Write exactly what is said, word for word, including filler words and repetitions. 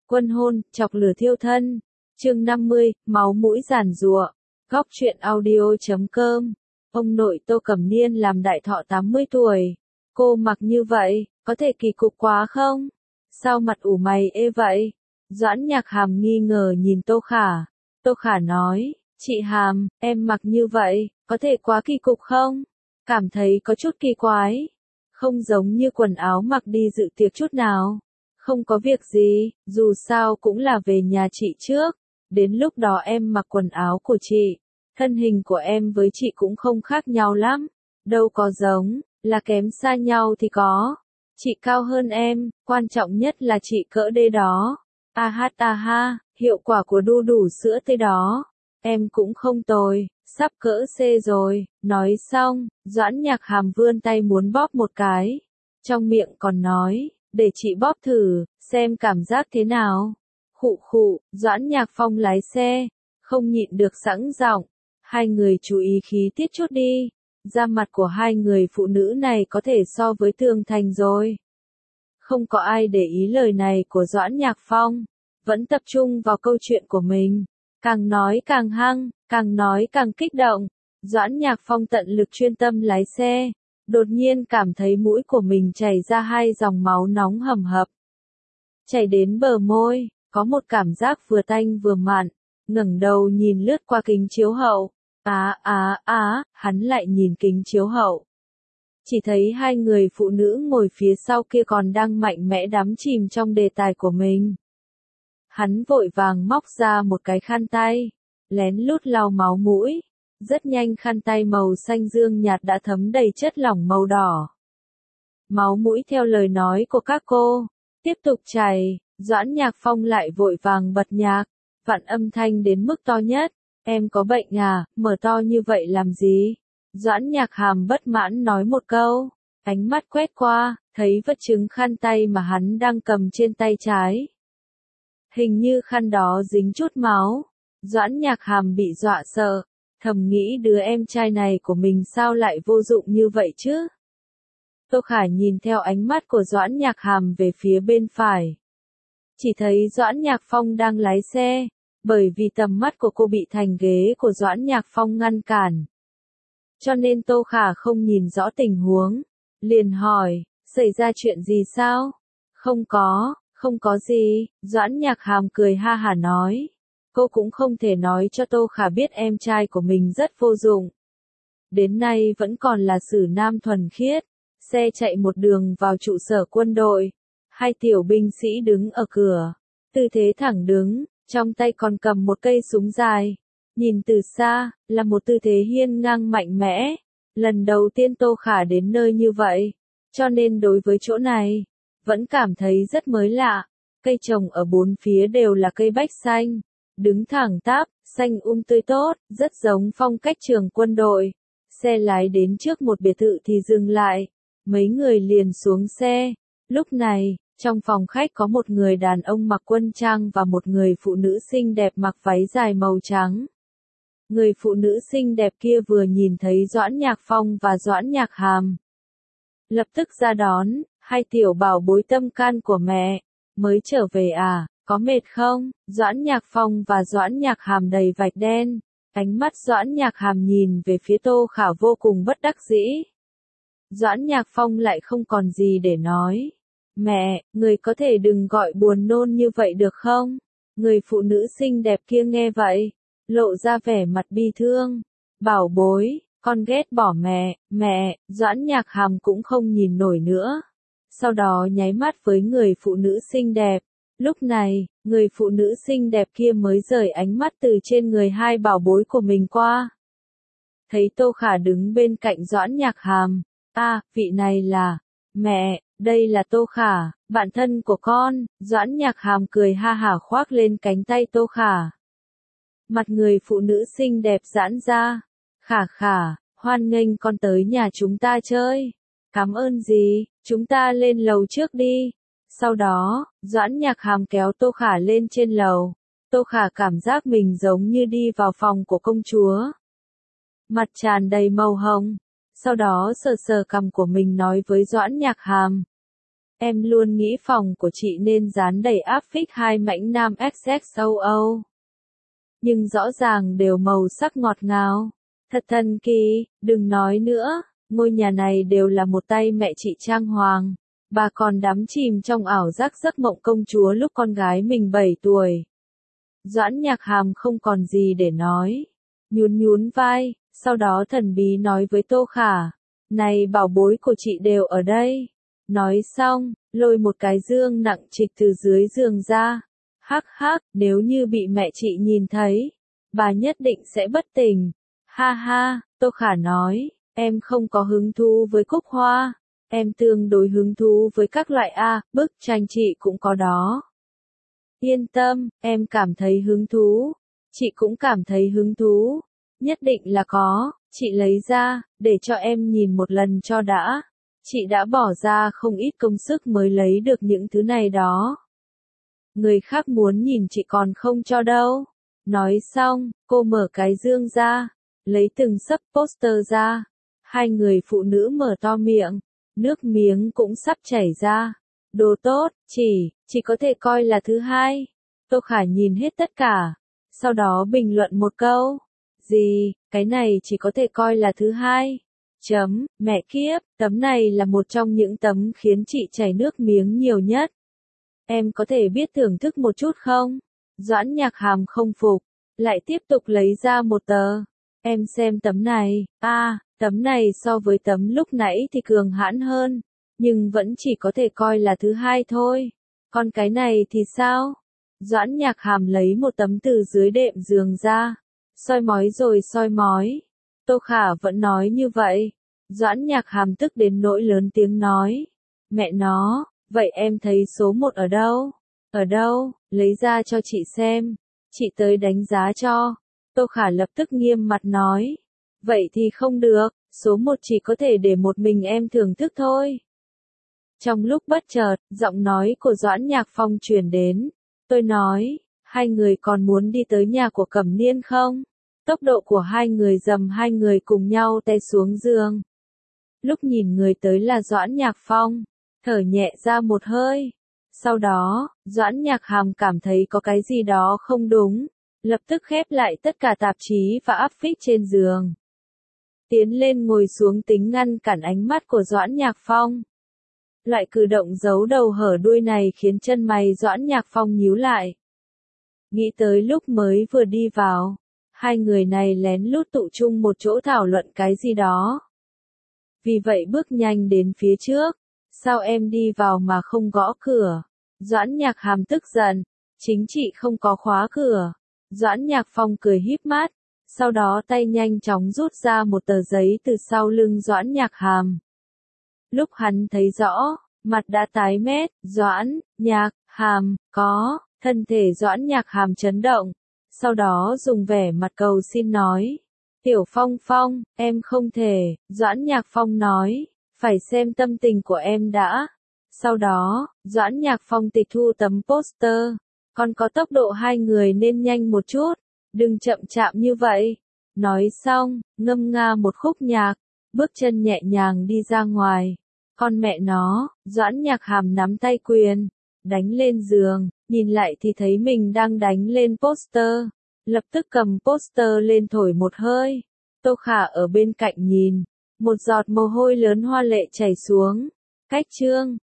Quân hôn, chọc lửa thiêu thân. Chương năm mươi, máu mũi giàn giụa. Góc truyện audio chấm com. Ông nội Tô Cẩm Niên làm đại thọ tám mươi tuổi. Cô mặc như vậy, có thể kỳ cục quá không? Sao mặt ủ mày ê vậy? Doãn Nhạc Hàm nghi ngờ nhìn Tô Khả. Tô Khả nói, chị Hàm, em mặc như vậy, có thể quá kỳ cục không? Cảm thấy có chút kỳ quái. Không giống như quần áo mặc đi dự tiệc chút nào. Không có việc gì, dù sao cũng là về nhà chị trước. Đến lúc đó em mặc quần áo của chị. Thân hình của em với chị cũng không khác nhau lắm. Đâu có giống, là kém xa nhau thì có. Chị cao hơn em, quan trọng nhất là chị cỡ đê đó. A hát a ha, hiệu quả của đu đủ sữa tê đó. Em cũng không tồi, sắp cỡ C rồi. Nói xong, Doãn Nhạc Hàm vươn tay muốn bóp một cái. Trong miệng còn nói, để chị bóp thử, xem cảm giác thế nào. Khụ khụ, Doãn Nhạc Phong lái xe, không nhịn được sẵn giọng. Hai người chú ý khí tiết chút đi. Da mặt của hai người phụ nữ này có thể so với tường thành rồi. Không có ai để ý lời này của Doãn Nhạc Phong, vẫn tập trung vào câu chuyện của mình. Càng nói càng hăng, càng nói càng kích động. Doãn Nhạc Phong tận lực chuyên tâm lái xe, đột nhiên cảm thấy mũi của mình chảy ra hai dòng máu nóng hầm hập. Chảy đến bờ môi, có một cảm giác vừa tanh vừa mặn, ngẩng đầu nhìn lướt qua kính chiếu hậu. Á á á, hắn lại nhìn kính chiếu hậu. Chỉ thấy hai người phụ nữ ngồi phía sau kia còn đang mạnh mẽ đắm chìm trong đề tài của mình. Hắn vội vàng móc ra một cái khăn tay, lén lút lau máu mũi. Rất nhanh khăn tay màu xanh dương nhạt đã thấm đầy chất lỏng màu đỏ. Máu mũi theo lời nói của các cô, tiếp tục chảy. Doãn Nhạc Phong lại vội vàng bật nhạc, vặn âm thanh đến mức to nhất. Em có bệnh à, mở to như vậy làm gì? Doãn Nhạc Hàm bất mãn nói một câu, ánh mắt quét qua, thấy vật chứng khăn tay mà hắn đang cầm trên tay trái. Hình như khăn đó dính chút máu. Doãn Nhạc Hàm bị dọa sợ, thầm nghĩ đứa em trai này của mình sao lại vô dụng như vậy chứ? Tô Khả nhìn theo ánh mắt của Doãn Nhạc Hàm về phía bên phải. Chỉ thấy Doãn Nhạc Phong đang lái xe, bởi vì tầm mắt của cô bị thành ghế của Doãn Nhạc Phong ngăn cản. Cho nên Tô Khả không nhìn rõ tình huống, liền hỏi, xảy ra chuyện gì sao? Không có, không có gì, Doãn Nhạc Hàm cười ha hả nói. Cô cũng không thể nói cho Tô Khả biết em trai của mình rất vô dụng. Đến nay vẫn còn là xử nam thuần khiết. Xe chạy một đường vào trụ sở quân đội. Hai tiểu binh sĩ đứng ở cửa, tư thế thẳng đứng, trong tay còn cầm một cây súng dài. Nhìn từ xa, là một tư thế hiên ngang mạnh mẽ. Lần đầu tiên Tô Khả đến nơi như vậy, cho nên đối với chỗ này, vẫn cảm thấy rất mới lạ. Cây trồng ở bốn phía đều là cây bách xanh, đứng thẳng tắp, xanh um tươi tốt, rất giống phong cách trường quân đội. Xe lái đến trước một biệt thự thì dừng lại, mấy người liền xuống xe. Lúc này, trong phòng khách có một người đàn ông mặc quân trang và một người phụ nữ xinh đẹp mặc váy dài màu trắng. Người phụ nữ xinh đẹp kia vừa nhìn thấy Doãn Nhạc Phong và Doãn Nhạc Hàm, lập tức ra đón. Hai tiểu bảo bối tâm can của mẹ, mới trở về à, có mệt không? Doãn Nhạc Phong và Doãn Nhạc Hàm đầy vạch đen. Ánh mắt Doãn Nhạc Hàm nhìn về phía Tô Khả vô cùng bất đắc dĩ. Doãn Nhạc Phong lại không còn gì để nói. Mẹ, người có thể đừng gọi buồn nôn như vậy được không? Người phụ nữ xinh đẹp kia nghe vậy, lộ ra vẻ mặt bi thương. Bảo bối, con ghét bỏ mẹ, mẹ. Doãn Nhạc Hàm cũng không nhìn nổi nữa. Sau đó nháy mắt với người phụ nữ xinh đẹp. Lúc này, người phụ nữ xinh đẹp kia mới rời ánh mắt từ trên người hai bảo bối của mình qua. Thấy Tô Khả đứng bên cạnh Doãn Nhạc Hàm. À, vị này là... Mẹ, đây là Tô Khả, bạn thân của con. Doãn Nhạc Hàm cười ha hả khoác lên cánh tay Tô Khả. Mặt người phụ nữ xinh đẹp giãn ra. Khả khả, hoan nghênh con tới nhà chúng ta chơi. Cảm ơn gì, chúng ta lên lầu trước đi. Sau đó, Doãn Nhạc Hàm kéo Tô Khả lên trên lầu. Tô Khả cảm giác mình giống như đi vào phòng của công chúa. Mặt tràn đầy màu hồng. Sau đó sờ sờ cằm của mình nói với Doãn Nhạc Hàm. Em luôn nghĩ phòng của chị nên dán đầy áp phích hai mảnh nam ích ích châu Âu. Nhưng rõ ràng đều màu sắc ngọt ngào. Thật thần kỳ, đừng nói nữa, ngôi nhà này đều là một tay mẹ chị trang hoàng. Bà còn đắm chìm trong ảo giác giấc mộng công chúa lúc con gái mình bảy tuổi. Doãn Nhạc Hàm không còn gì để nói. Nhún nhún vai, sau đó thần bí nói với Tô Khả. Này bảo bối của chị đều ở đây. Nói xong, lôi một cái dương nặng trịch từ dưới giường ra. Hắc hắc, nếu như bị mẹ chị nhìn thấy, bà nhất định sẽ bất tỉnh. Ha ha, Tô Khả nói, em không có hứng thú với cúc hoa. Em tương đối hứng thú với các loại A, bức tranh chị cũng có đó. Yên tâm, em cảm thấy hứng thú. Chị cũng cảm thấy hứng thú. Nhất định là có, chị lấy ra, để cho em nhìn một lần cho đã. Chị đã bỏ ra không ít công sức mới lấy được những thứ này đó. Người khác muốn nhìn chị còn không cho đâu. Nói xong, cô mở cái dương ra, lấy từng sấp poster ra. Hai người phụ nữ mở to miệng, nước miếng cũng sắp chảy ra. Đồ tốt, chỉ, chỉ có thể coi là thứ hai. Tô Khả nhìn hết tất cả, sau đó bình luận một câu. Gì, cái này chỉ có thể coi là thứ hai. Chấm, mẹ kiếp, tấm này là một trong những tấm khiến chị chảy nước miếng nhiều nhất. Em có thể biết thưởng thức một chút không? Doãn Nhạc Hàm không phục, lại tiếp tục lấy ra một tờ. Em xem tấm này, a, à, tấm này so với tấm lúc nãy thì cường hãn hơn, nhưng vẫn chỉ có thể coi là thứ hai thôi. Còn cái này thì sao? Doãn Nhạc Hàm lấy một tấm từ dưới đệm giường ra, soi mói rồi soi mói. Tô Khả vẫn nói như vậy. Doãn Nhạc Hàm tức đến nỗi lớn tiếng nói. Mẹ nó, vậy em thấy số một ở đâu? Ở đâu? Lấy ra cho chị xem. Chị tới đánh giá cho. Tô Khả lập tức nghiêm mặt nói. Vậy thì không được, số một chỉ có thể để một mình em thưởng thức thôi. Trong lúc bất chợt, giọng nói của Doãn Nhạc Phong truyền đến. Tôi nói, hai người còn muốn đi tới nhà của Cẩm Niên không? Tốc độ của hai người dầm hai người cùng nhau té xuống giường. Lúc nhìn người tới là Doãn Nhạc Phong, thở nhẹ ra một hơi. Sau đó, Doãn Nhạc Hàm cảm thấy có cái gì đó không đúng, lập tức khép lại tất cả tạp chí và áp phích trên giường. Tiến lên ngồi xuống tính ngăn cản ánh mắt của Doãn Nhạc Phong. Loại cử động giấu đầu hở đuôi này khiến chân mày Doãn Nhạc Phong nhíu lại. Nghĩ tới lúc mới vừa đi vào, hai người này lén lút tụ chung một chỗ thảo luận cái gì đó. Vì vậy bước nhanh đến phía trước. Sao em đi vào mà không gõ cửa? Doãn Nhạc Hàm tức giận. Chính chị không có khóa cửa. Doãn Nhạc Phong cười híp mắt. Sau đó tay nhanh chóng rút ra một tờ giấy từ sau lưng Doãn Nhạc Hàm. Lúc hắn thấy rõ, mặt đã tái mét. Doãn Nhạc Hàm, có. Thân thể Doãn Nhạc Hàm chấn động. Sau đó dùng vẻ mặt cầu xin nói. Tiểu Phong Phong, em không thể. Doãn Nhạc Phong nói. Phải xem tâm tình của em đã. Sau đó, Doãn Nhạc Phong tịch thu tấm poster. Còn có tốc độ hai người nên nhanh một chút. Đừng chậm chạp như vậy. Nói xong, ngâm nga một khúc nhạc. Bước chân nhẹ nhàng đi ra ngoài. Con mẹ nó, Doãn Nhạc Hàm nắm tay quyền. Đánh lên giường, nhìn lại thì thấy mình đang đánh lên poster. Lập tức cầm poster lên thổi một hơi. Tô Khả ở bên cạnh nhìn. Một giọt mồ hôi lớn hoa lệ chảy xuống. Cách chương